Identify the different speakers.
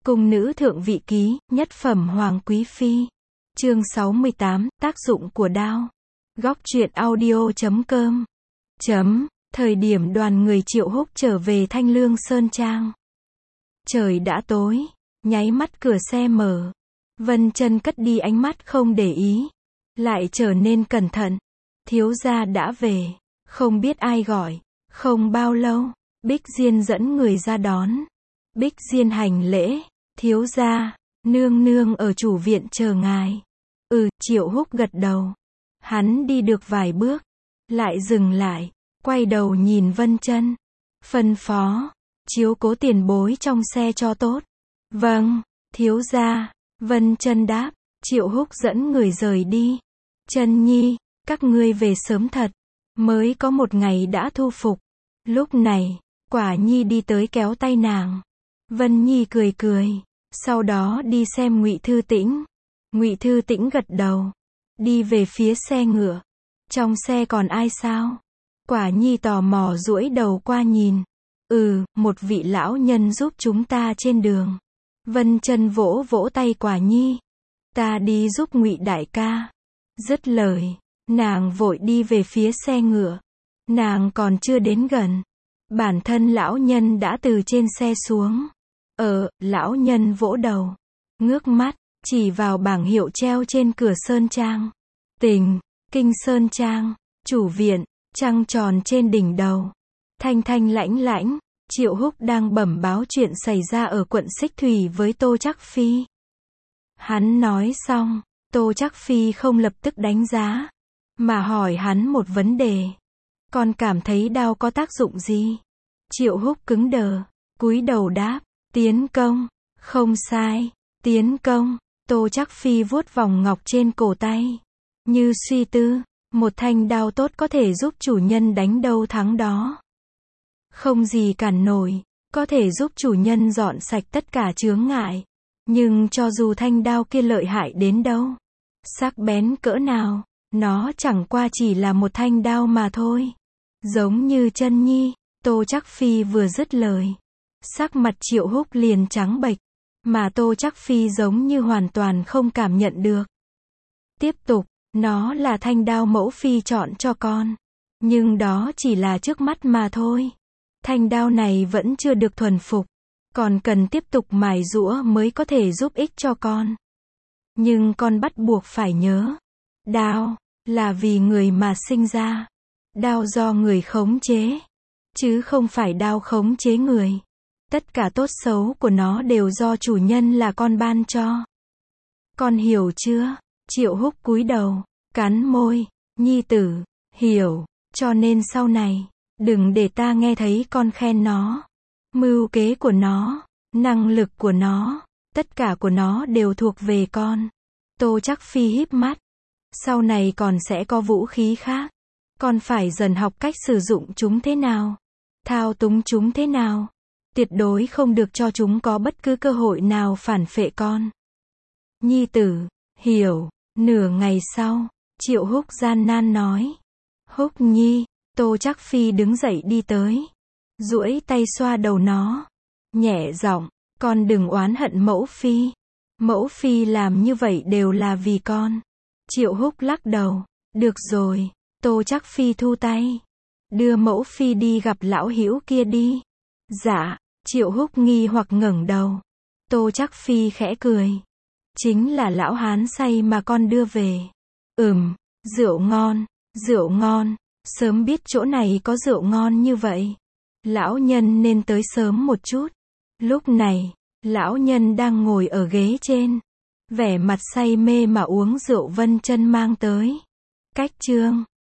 Speaker 1: Cung nữ thượng vị ký, nhất phẩm hoàng quý phi. Chương 68, tác dụng của đao. Góc truyện audio.com. Thời điểm đoàn người Triệu Húc trở về Thanh Lương Sơn Trang. Trời đã tối, nháy mắt cửa xe mở. Vân Chân cất đi ánh mắt không để ý, lại trở nên cẩn thận. Thiếu gia đã về, không biết ai gọi. Không bao lâu, Bích Diên dẫn người ra đón. Bích Diên hành lễ, thiếu gia, nương nương ở chủ viện chờ ngài. Triệu Húc gật đầu. Hắn đi được vài bước, lại dừng lại, quay đầu nhìn Vân Chân, phân phó, chiếu cố tiền bối trong xe cho tốt. Vâng, thiếu gia. Vân Chân đáp. Triệu Húc dẫn người rời đi. Chân nhi, các ngươi về sớm thật. Mới có một ngày đã thu phục. Lúc này, Quả Nhi đi tới kéo tay nàng. Vân Nhi cười cười, sau đó đi xem Ngụy Thư Tĩnh. Ngụy Thư Tĩnh gật đầu, đi về phía xe ngựa. Trong xe còn ai sao? Quả Nhi tò mò duỗi đầu qua nhìn. Một vị lão nhân giúp chúng ta trên đường. Vân Chân vỗ vỗ tay Quả Nhi. Ta đi giúp Ngụy đại ca. Dứt lời, nàng vội đi về phía xe ngựa. Nàng còn chưa đến gần, bản thân lão nhân đã từ trên xe xuống. Lão nhân vỗ đầu, ngước mắt, chỉ vào bảng hiệu treo trên cửa Sơn Trang. Kinh Sơn Trang, chủ viện, trăng tròn trên đỉnh đầu. Thanh thanh lãnh lãnh, Triệu Húc đang bẩm báo chuyện xảy ra ở quận Xích Thủy với Tô Trắc Phi. Hắn nói xong, Tô Trắc Phi không lập tức đánh giá, mà hỏi hắn một vấn đề. Con cảm thấy đao có tác dụng gì? Triệu Húc cứng đờ, cúi đầu đáp, tiến công. Không sai, tiến công. Tô Trắc Phi vuốt vòng ngọc trên cổ tay, như suy tư, một thanh đao tốt có thể giúp chủ nhân đánh đâu thắng đó. Không gì cản nổi, có thể giúp chủ nhân dọn sạch tất cả chướng ngại. Nhưng cho dù thanh đao kia lợi hại đến đâu, sắc bén cỡ nào, nó chẳng qua chỉ là một thanh đao mà thôi. Giống như Chân nhi. Tô Trắc Phi vừa dứt lời, sắc mặt Triệu Húc liền trắng bệch, mà Tô Trắc Phi giống như hoàn toàn không cảm nhận được. Tiếp tục, nó là thanh đao mẫu phi chọn cho con, nhưng đó chỉ là trước mắt mà thôi. Thanh đao này vẫn chưa được thuần phục, còn cần tiếp tục mài giũa mới có thể giúp ích cho con. Nhưng con bắt buộc phải nhớ, đao là vì người mà sinh ra, đao do người khống chế, chứ không phải đao khống chế người. Tất cả tốt xấu của nó đều do chủ nhân là con ban cho. Con hiểu chưa? Triệu Húc cúi đầu, cắn môi. Nhi tử, hiểu, cho nên sau này, đừng để ta nghe thấy con khen nó. Mưu kế của nó, năng lực của nó, tất cả của nó đều thuộc về con. Tô Trắc Phi híp mắt. Sau này còn sẽ có vũ khí khác. Con phải dần học cách sử dụng chúng thế nào, thao túng chúng thế nào. Tuyệt đối không được cho chúng có bất cứ cơ hội nào phản phệ con. Nhi tử, hiểu. Nửa ngày sau, Triệu Húc gian nan nói. Húc Nhi. Tô Trắc Phi đứng dậy đi tới, duỗi tay xoa đầu nó, nhẹ giọng, con đừng oán hận mẫu phi. Mẫu phi làm như vậy đều là vì con. Triệu Húc lắc đầu. Được rồi. Tô Trắc Phi thu tay, đưa mẫu phi đi gặp lão hữu kia đi. Dạ. Triệu Húc nghi hoặc ngẩng đầu. Tô Trắc Phi khẽ cười. Chính là lão hán say mà con đưa về. Rượu ngon, rượu ngon. Sớm biết chỗ này có rượu ngon như vậy, lão nhân nên tới sớm một chút. Lúc này, lão nhân đang ngồi ở ghế trên, vẻ mặt say mê mà uống rượu Vân Chân mang tới. Cách chương